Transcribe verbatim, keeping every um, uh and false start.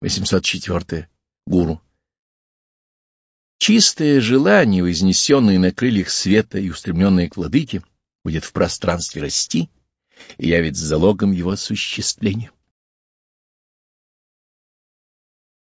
восемьсот четыре. Гуру. Чистое желание, вознесенное на крыльях света и устремленное к владыке, будет в пространстве расти и явится залогом его осуществления.